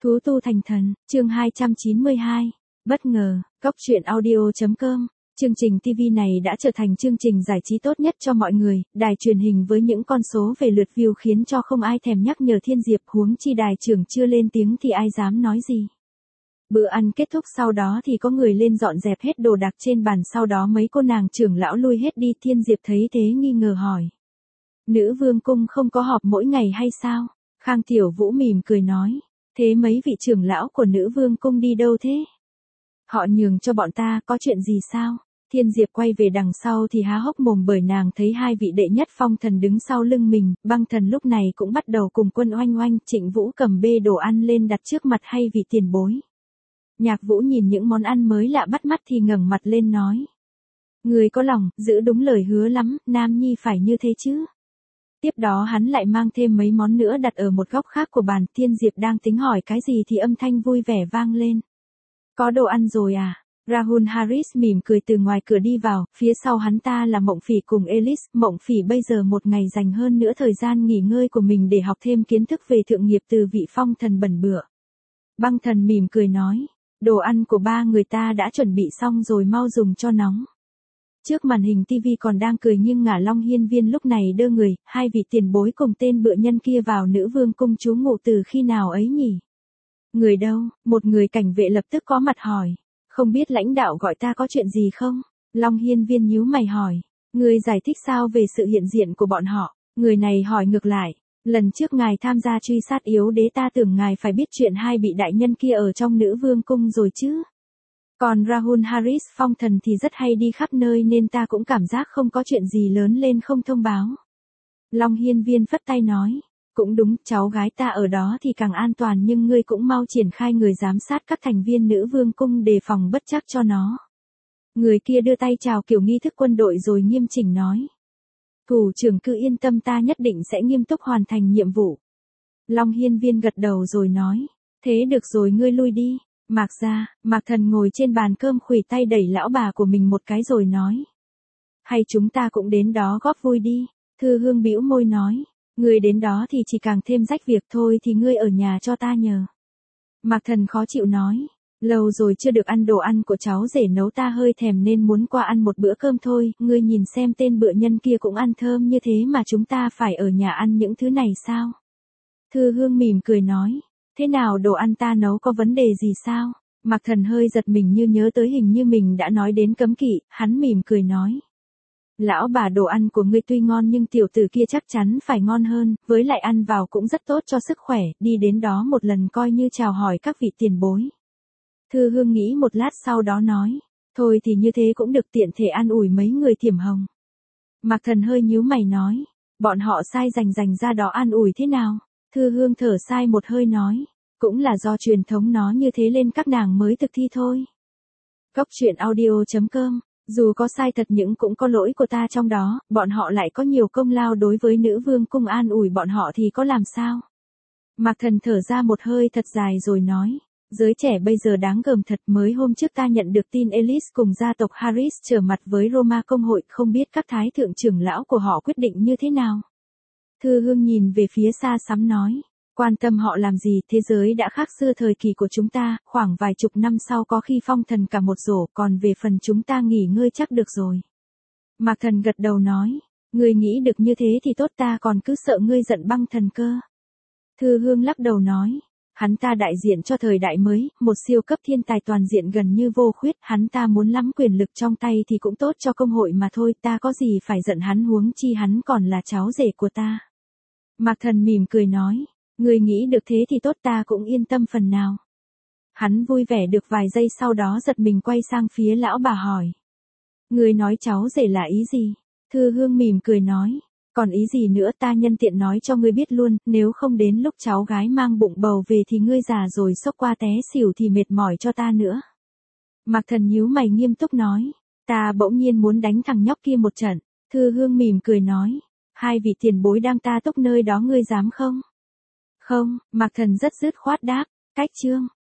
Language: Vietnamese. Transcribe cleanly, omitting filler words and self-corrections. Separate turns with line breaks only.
Thú tu thành thần, chương 292. Bất ngờ, Góc truyện audio.com. Chương trình TV này đã trở thành chương trình giải trí tốt nhất cho mọi người, đài truyền hình với những con số về lượt view khiến cho không ai thèm nhắc nhở Thiên Diệp, huống chi đài trưởng chưa lên tiếng thì ai dám nói gì. Bữa ăn kết thúc sau đó thì có người lên dọn dẹp hết đồ đạc trên bàn, sau đó mấy cô nàng trưởng lão lui hết đi. Thiên Diệp thấy thế nghi ngờ hỏi. Nữ vương cung không có họp mỗi ngày hay sao? Khang Tiểu Vũ mỉm cười nói. Thế mấy vị trưởng lão của nữ vương cung đi đâu thế? Họ nhường cho bọn ta, có chuyện gì sao? Thiên Diệp quay về đằng sau thì há hốc mồm bởi nàng thấy hai vị đệ nhất phong thần đứng sau lưng mình. Băng thần lúc này cũng bắt đầu cùng quân oanh oanh. Trịnh Vũ cầm bê đồ ăn lên đặt trước mặt hai vị tiền bối. Nhạc Vũ nhìn những món ăn mới lạ bắt mắt thì ngẩng mặt lên nói. Người có lòng, giữ đúng lời hứa lắm, nam nhi phải như thế chứ. Tiếp đó hắn lại mang thêm mấy món nữa đặt ở một góc khác của bàn. Thiên Diệp đang tính hỏi cái gì thì âm thanh vui vẻ vang lên. Có đồ ăn rồi à? Rahul Harris mỉm cười từ ngoài cửa đi vào, phía sau hắn ta là Mộng Phỉ cùng Alice. Mộng Phỉ bây giờ một ngày dành hơn nữa thời gian nghỉ ngơi của mình để học thêm kiến thức về thượng nghiệp từ vị phong thần bẩn bựa. Băng thần mỉm cười nói, đồ ăn của ba người ta đã chuẩn bị xong rồi, mau dùng cho nóng. Trước màn hình TV còn đang cười nhưng Ngả Long Hiên Viên lúc này đơ người, hai vị tiền bối cùng tên bựa nhân kia vào nữ vương cung trú ngụ từ khi nào ấy nhỉ? Người đâu? Một người cảnh vệ lập tức có mặt hỏi. Không biết lãnh đạo gọi ta có chuyện gì không? Long Hiên Viên nhíu mày hỏi. Người giải thích sao về sự hiện diện của bọn họ? Người này hỏi ngược lại. Lần trước ngài tham gia truy sát yếu đế ta tưởng ngài phải biết chuyện hai vị đại nhân kia ở trong nữ vương cung rồi chứ. Còn Rahul Harris phong thần thì rất hay đi khắp nơi nên ta cũng cảm giác không có chuyện gì lớn lên không thông báo. Long Hiên Viên phất tay nói. Cũng đúng, cháu gái ta ở đó thì càng an toàn, nhưng ngươi cũng mau triển khai người giám sát các thành viên nữ vương cung đề phòng bất trắc cho nó. Người kia đưa tay chào kiểu nghi thức quân đội rồi nghiêm chỉnh nói. Thủ trưởng cứ yên tâm, ta nhất định sẽ nghiêm túc hoàn thành nhiệm vụ. Long Hiên Viên gật đầu rồi nói. Thế được rồi, ngươi lui đi. Mạc Thần ngồi trên bàn cơm khuỷu tay đẩy lão bà của mình một cái rồi nói. Hay chúng ta cũng đến đó góp vui đi. Thư Hương bĩu môi nói. Ngươi đến đó thì chỉ càng thêm rách việc thôi, thì ngươi ở nhà cho ta nhờ. Mạc Thần khó chịu nói. Lâu rồi chưa được ăn đồ ăn của cháu rể nấu, ta hơi thèm nên muốn qua ăn một bữa cơm thôi. Ngươi nhìn xem tên bựa nhân kia cũng ăn thơm như thế mà chúng ta phải ở nhà ăn những thứ này sao? Thư Hương mỉm cười nói. Thế nào, đồ ăn ta nấu có vấn đề gì sao? Mạc Thần hơi giật mình như nhớ tới hình như mình đã nói đến cấm kỵ, hắn mỉm cười nói. Lão bà, đồ ăn của ngươi tuy ngon nhưng tiểu tử kia chắc chắn phải ngon hơn, với lại ăn vào cũng rất tốt cho sức khỏe, đi đến đó một lần coi như chào hỏi các vị tiền bối. Thư Hương nghĩ một lát sau đó nói, thôi thì như thế cũng được, tiện thể an ủi mấy người Thiểm Hồng. Mạc Thần hơi nhíu mày nói, bọn họ sai dành ra đó an ủi thế nào? Thư Hương thở sai một hơi nói, cũng là do truyền thống nó như thế lên các nàng mới thực thi thôi. Góc truyện audio.com. Dù có sai thật nhưng cũng có lỗi của ta trong đó, bọn họ lại có nhiều công lao đối với nữ vương cung, an ủi bọn họ thì có làm sao? Mạc Thần thở ra một hơi thật dài rồi nói, giới trẻ bây giờ đáng gờm thật. Mới hôm trước ta nhận được tin Alice cùng gia tộc Harris trở mặt với Roma công hội, không biết các thái thượng trưởng lão của họ quyết định như thế nào? Thư Hương nhìn về phía xa xăm nói. Quan tâm họ làm gì, thế giới đã khác xưa thời kỳ của chúng ta, khoảng vài chục năm sau có khi phong thần cả một rổ, còn về phần chúng ta nghỉ ngơi chắc được rồi. Mạc Thần gật đầu nói, ngươi nghĩ được như thế thì tốt, ta còn cứ sợ ngươi giận băng thần cơ. Thư Hương lắc đầu nói, hắn ta đại diện cho thời đại mới, một siêu cấp thiên tài toàn diện gần như vô khuyết, hắn ta muốn lắm quyền lực trong tay thì cũng tốt cho công hội mà thôi, ta có gì phải giận hắn, huống chi hắn còn là cháu rể của ta. Mạc Thần mỉm cười nói. Người nghĩ được thế thì tốt, ta cũng yên tâm phần nào. Hắn vui vẻ được vài giây sau đó giật mình quay sang phía lão bà hỏi. Người nói cháu rể là ý gì? Thư Hương mỉm cười nói. Còn ý gì nữa, ta nhân tiện nói cho ngươi biết luôn, nếu không đến lúc cháu gái mang bụng bầu về thì ngươi già rồi xốc qua té xỉu thì mệt mỏi cho ta nữa. Mạc Thần nhíu mày nghiêm túc nói. Ta bỗng nhiên muốn đánh thằng nhóc kia một trận. Thư Hương mỉm cười nói. Hai vị tiền bối đang ta túc nơi đó, ngươi dám không? Không, Mạc Thần rất dứt khoát đáp. Cách chương.